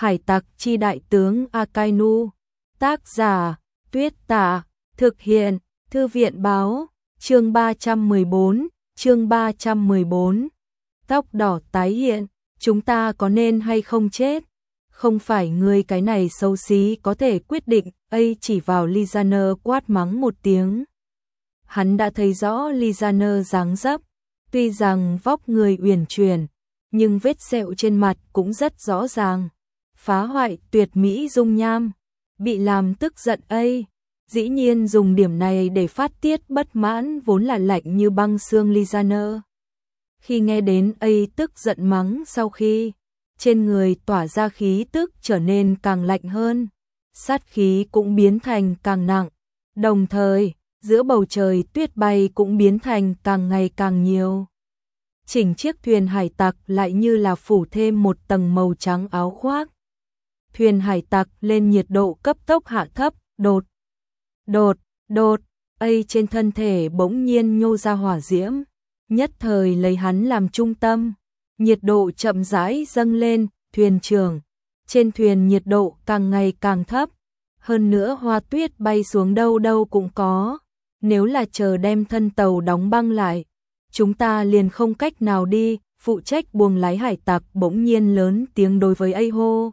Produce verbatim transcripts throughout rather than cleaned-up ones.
Hải tặc chi đại tướng Akainu. Tác giả Tuyết Tả. Thực hiện Thư viện báo. Chương ba trăm mười bốn. Chương ba trăm mười bốn. Tóc đỏ tái hiện. Chúng ta có nên hay không chết? Không phải ngươi cái này xấu xí có thể quyết định. ấy chỉ vào Lizaner quát mắng một tiếng. Hắn đã thấy rõ Lizaner dáng dấp. Tuy rằng vóc người uyển chuyển, nhưng vết sẹo trên mặt cũng rất rõ ràng. Phá hoại tuyệt mỹ dung nham. Bị làm tức giận ấy. Dĩ nhiên dùng điểm này để phát tiết bất mãn vốn là lạnh như băng xương Lizaner. Khi nghe đến ấy tức giận mắng sau khi, trên người tỏa ra khí tức trở nên càng lạnh hơn. Sát khí cũng biến thành càng nặng. Đồng thời, giữa bầu trời tuyết bay cũng biến thành càng ngày càng nhiều. Chỉnh chiếc thuyền hải tặc lại như là phủ thêm một tầng màu trắng áo khoác. Thuyền hải tặc lên nhiệt độ cấp tốc hạ thấp, đột, đột, đột, ấy trên thân thể bỗng nhiên nhô ra hỏa diễm, nhất thời lấy hắn làm trung tâm, nhiệt độ chậm rãi dâng lên, thuyền trưởng, trên thuyền nhiệt độ càng ngày càng thấp, hơn nữa hoa tuyết bay xuống đâu đâu cũng có, nếu là chờ đem thân tàu đóng băng lại, chúng ta liền không cách nào đi. Phụ trách buồng lái hải tặc bỗng nhiên lớn tiếng đối với ấy hô.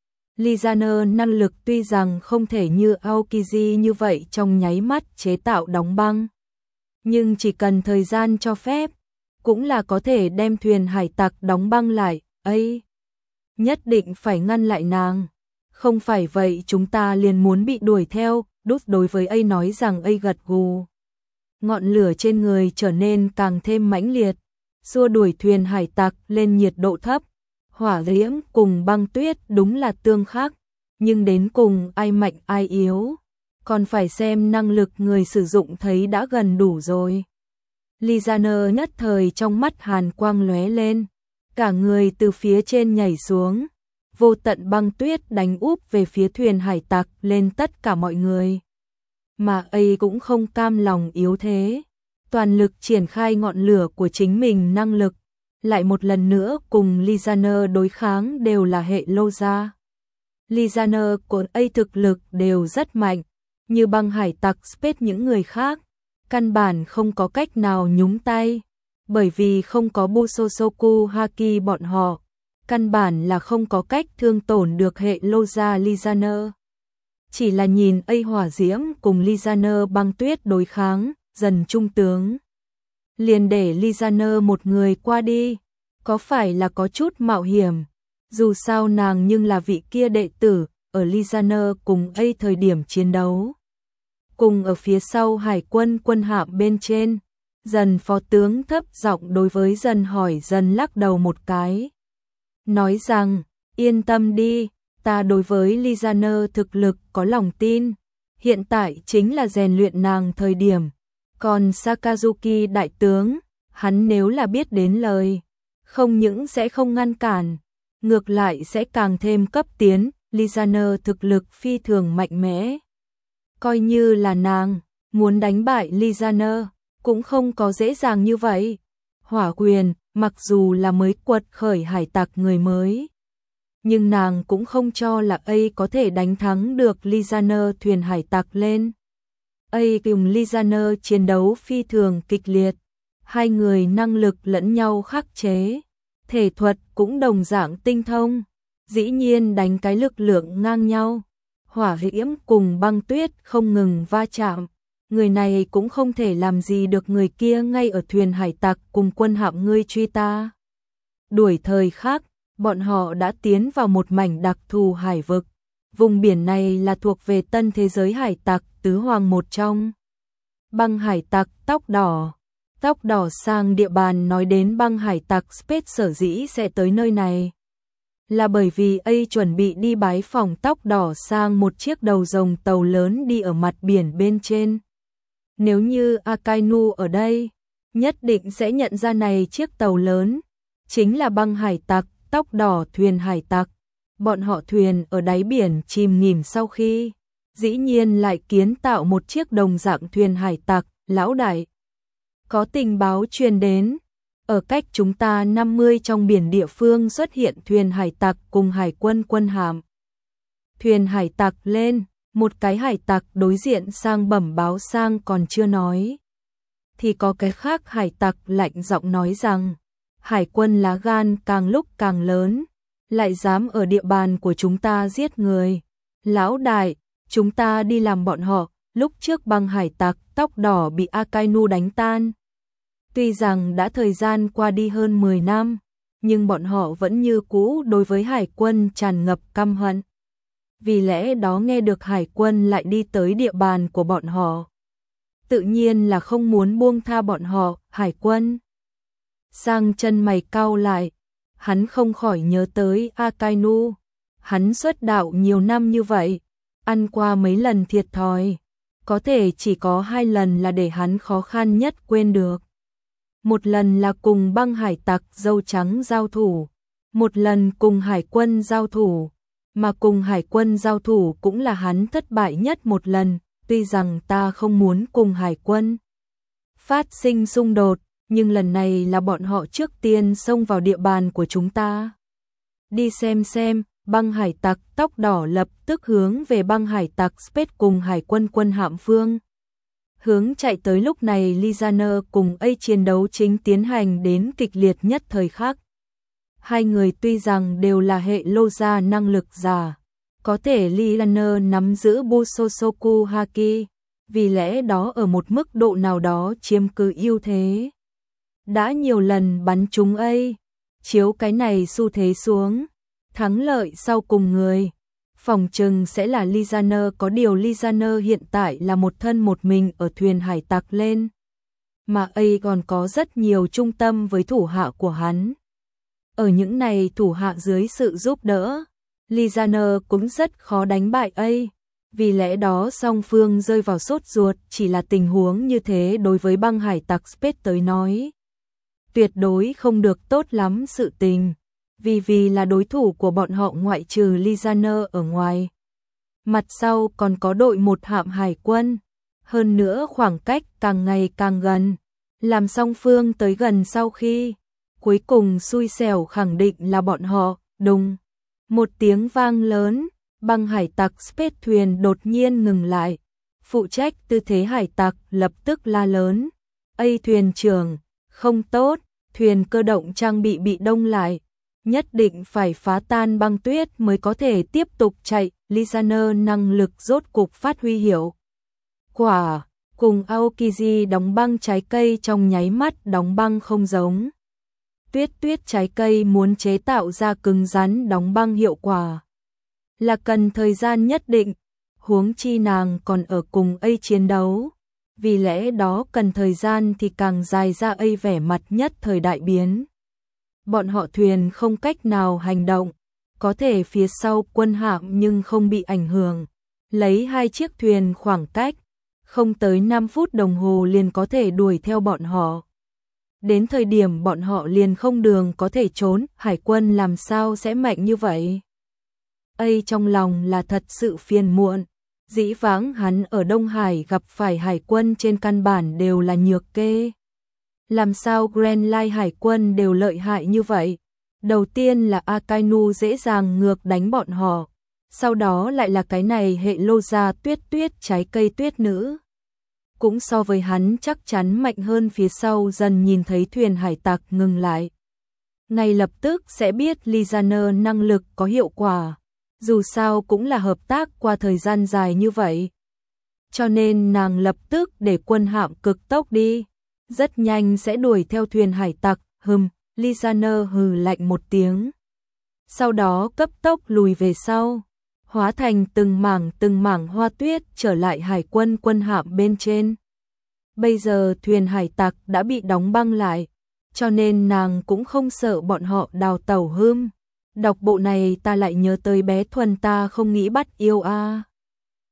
Lizaner năng lực tuy rằng không thể như Aokiji như vậy trong nháy mắt chế tạo đóng băng, nhưng chỉ cần thời gian cho phép, cũng là có thể đem thuyền hải tặc đóng băng lại. Ấy, nhất định phải ngăn lại nàng, không phải vậy chúng ta liền muốn bị đuổi theo. Đút đối với ấy nói rằng ấy gật gù. Ngọn lửa trên người trở nên càng thêm mãnh liệt, xua đuổi thuyền hải tặc lên nhiệt độ thấp. Hỏa diễm cùng băng tuyết đúng là tương khắc, nhưng đến cùng ai mạnh ai yếu, còn phải xem năng lực người sử dụng thấy đã gần đủ rồi. Lizaner nhất thời trong mắt hàn quang lóe lên, cả người từ phía trên nhảy xuống, vô tận băng tuyết đánh úp về phía thuyền hải tặc lên tất cả mọi người. Mà ấy cũng không cam lòng yếu thế, toàn lực triển khai ngọn lửa của chính mình năng lực. Lại một lần nữa cùng Lizaner đối kháng đều là hệ lô gia. Lizaner của ấy thực lực đều rất mạnh, như băng hải tặc Space những người khác, căn bản không có cách nào nhúng tay, bởi vì không có Busosoku Haki bọn họ, căn bản là không có cách thương tổn được hệ lô gia Lizaner. Chỉ là nhìn ấy hỏa diễm cùng Lizaner băng tuyết đối kháng, dần trung tướng. Liền để Lizaner một người qua đi, có phải là có chút mạo hiểm, dù sao nàng nhưng là vị kia đệ tử, ở Lizaner cùng ấy thời điểm chiến đấu. Cùng ở phía sau hải quân quân hạm bên trên, dần phó tướng thấp giọng đối với dần hỏi dần lắc đầu một cái. Nói rằng, yên tâm đi, ta đối với Lizaner thực lực có lòng tin, hiện tại chính là rèn luyện nàng thời điểm. Còn Sakazuki đại tướng, hắn nếu là biết đến lời, không những sẽ không ngăn cản, ngược lại sẽ càng thêm cấp tiến. Lizaner thực lực phi thường mạnh mẽ. Coi như là nàng, muốn đánh bại Lizaner, cũng không có dễ dàng như vậy. Hỏa quyền, mặc dù là mới quật khởi hải tặc người mới, nhưng nàng cũng không cho là ấy có thể đánh thắng được Lizaner thuyền hải tặc lên. ấy cùng Lizaner chiến đấu phi thường kịch liệt, hai người năng lực lẫn nhau khắc chế, thể thuật cũng đồng dạng tinh thông, dĩ nhiên đánh cái lực lượng ngang nhau, hỏa diễm cùng băng tuyết không ngừng va chạm, người này cũng không thể làm gì được người kia ngay ở thuyền hải tặc cùng quân hạm ngươi truy ta. Đuổi thời khắc, bọn họ đã tiến vào một mảnh đặc thù hải vực. Vùng biển này là thuộc về tân thế giới hải tặc tứ hoàng một trong. Băng hải tặc tóc đỏ. Tóc đỏ sang địa bàn nói đến băng hải tặc Space sở dĩ sẽ tới nơi này, là bởi vì ấy chuẩn bị đi bái phòng tóc đỏ sang một chiếc đầu rồng tàu lớn đi ở mặt biển bên trên. Nếu như Akainu ở đây, nhất định sẽ nhận ra này chiếc tàu lớn, chính là băng hải tặc, tóc đỏ thuyền hải tặc. Bọn họ thuyền ở đáy biển chìm nghỉm sau khi, dĩ nhiên lại kiến tạo một chiếc đồng dạng thuyền hải tặc, lão đại. Có tình báo truyền đến, Ở cách chúng ta năm mươi trong biển địa phương xuất hiện thuyền hải tặc cùng hải quân quân hạm. Thuyền hải tặc lên, một cái hải tặc đối diện sang bẩm báo sang còn chưa nói. Thì có cái khác hải tặc lạnh giọng nói rằng, hải quân lá gan càng lúc càng lớn, lại dám ở địa bàn của chúng ta giết người. Lão đại, chúng ta đi làm bọn họ, lúc trước băng hải tặc tóc đỏ bị Akainu đánh tan. Tuy rằng đã thời gian qua đi hơn mười năm, nhưng bọn họ vẫn như cũ đối với hải quân tràn ngập căm hận. Vì lẽ đó nghe được hải quân lại đi tới địa bàn của bọn họ, tự nhiên là không muốn buông tha bọn họ. Hải quân Sang chân mày cau lại, hắn không khỏi nhớ tới Akainu. Hắn xuất đạo nhiều năm như vậy, ăn qua mấy lần thiệt thòi, có thể chỉ có hai lần là để hắn khó khăn nhất quên được. Một lần là cùng băng hải tặc dâu trắng giao thủ, một lần cùng hải quân giao thủ, mà cùng hải quân giao thủ cũng là hắn thất bại nhất một lần. Tuy rằng ta không muốn cùng hải quân phát sinh xung đột, nhưng lần này là bọn họ trước tiên xông vào địa bàn của chúng ta. Đi xem xem. Băng hải tặc tóc đỏ lập tức hướng về băng hải tặc Space cùng hải quân quân hạm phương hướng chạy tới. Lúc này Lizaner cùng A chiến đấu chính tiến hành đến kịch liệt nhất thời khắc. Hai người tuy rằng đều là hệ lô gia năng lực giả, có thể Lizaner nắm giữ Busosoku Haki, vì lẽ đó ở một mức độ nào đó chiếm cứ ưu thế. Đã nhiều lần bắn trúng A, chiếu cái này xu thế xuống, thắng lợi sau cùng người phòng trừng sẽ là Lizaner. Có điều Lizaner hiện tại là một thân một mình ở thuyền hải tặc lên, mà A còn có rất nhiều trung tâm với thủ hạ của hắn. Ở những này thủ hạ dưới sự giúp đỡ, Lizaner cũng rất khó đánh bại A. Vì lẽ đó song phương rơi vào sốt ruột. Chỉ là tình huống như thế đối với băng hải tặc Space tới nói tuyệt đối không được tốt lắm sự tình. Vì vì là đối thủ của bọn họ ngoại trừ Lizaner ở ngoài, mặt sau còn có đội một hạm hải quân. Hơn nữa khoảng cách càng ngày càng gần, làm song phương tới gần sau khi cuối cùng xui xẻo khẳng định là bọn họ. Đùng, một tiếng vang lớn, băng hải tặc Space thuyền đột nhiên ngừng lại. Phụ trách tư thế hải tặc lập tức la lớn, A thuyền trưởng, không tốt, thuyền cơ động trang bị bị đông lại, nhất định phải phá tan băng tuyết mới có thể tiếp tục chạy. Lizaner năng lực rốt cục phát huy hiệu quả, cùng Aokiji đóng băng trái cây trong nháy mắt đóng băng không giống. Tuyết tuyết trái cây muốn chế tạo ra cứng rắn đóng băng hiệu quả là cần thời gian nhất định, huống chi nàng còn ở cùng A chiến đấu, vì lẽ đó cần thời gian thì càng dài ra. A vẻ mặt nhất thời đại biến. Bọn họ thuyền không cách nào hành động, có thể phía sau quân hạm nhưng không bị ảnh hưởng. Lấy hai chiếc thuyền khoảng cách, không tới năm phút đồng hồ liền có thể đuổi theo bọn họ. Đến thời điểm bọn họ liền không đường có thể trốn. Hải quân làm sao sẽ mạnh như vậy? A trong lòng là thật sự phiền muộn. Dĩ vãng hắn ở Đông Hải gặp phải hải quân trên căn bản đều là nhược kê. Làm sao Grand Line hải quân đều lợi hại như vậy? Đầu tiên là Akainu dễ dàng ngược đánh bọn họ, sau đó lại là cái này hệ lô gia tuyết tuyết trái cây tuyết nữ. Cũng so với hắn chắc chắn mạnh hơn. Phía sau dần nhìn thấy thuyền hải tặc ngừng lại, ngay lập tức sẽ biết Lizaner năng lực có hiệu quả. Dù sao cũng là hợp tác qua thời gian dài như vậy, cho nên nàng lập tức để quân hạm cực tốc đi, rất nhanh sẽ đuổi theo thuyền hải tặc. Hừm, Lizaner hừ lạnh một tiếng, sau đó cấp tốc lùi về sau, hóa thành từng mảng từng mảng hoa tuyết trở lại hải quân quân hạm bên trên. Bây giờ thuyền hải tặc đã bị đóng băng lại, cho nên nàng cũng không sợ bọn họ đào tẩu. Hưm, đọc bộ này ta lại nhớ tới bé Thuần ta không nghĩ bắt yêu a.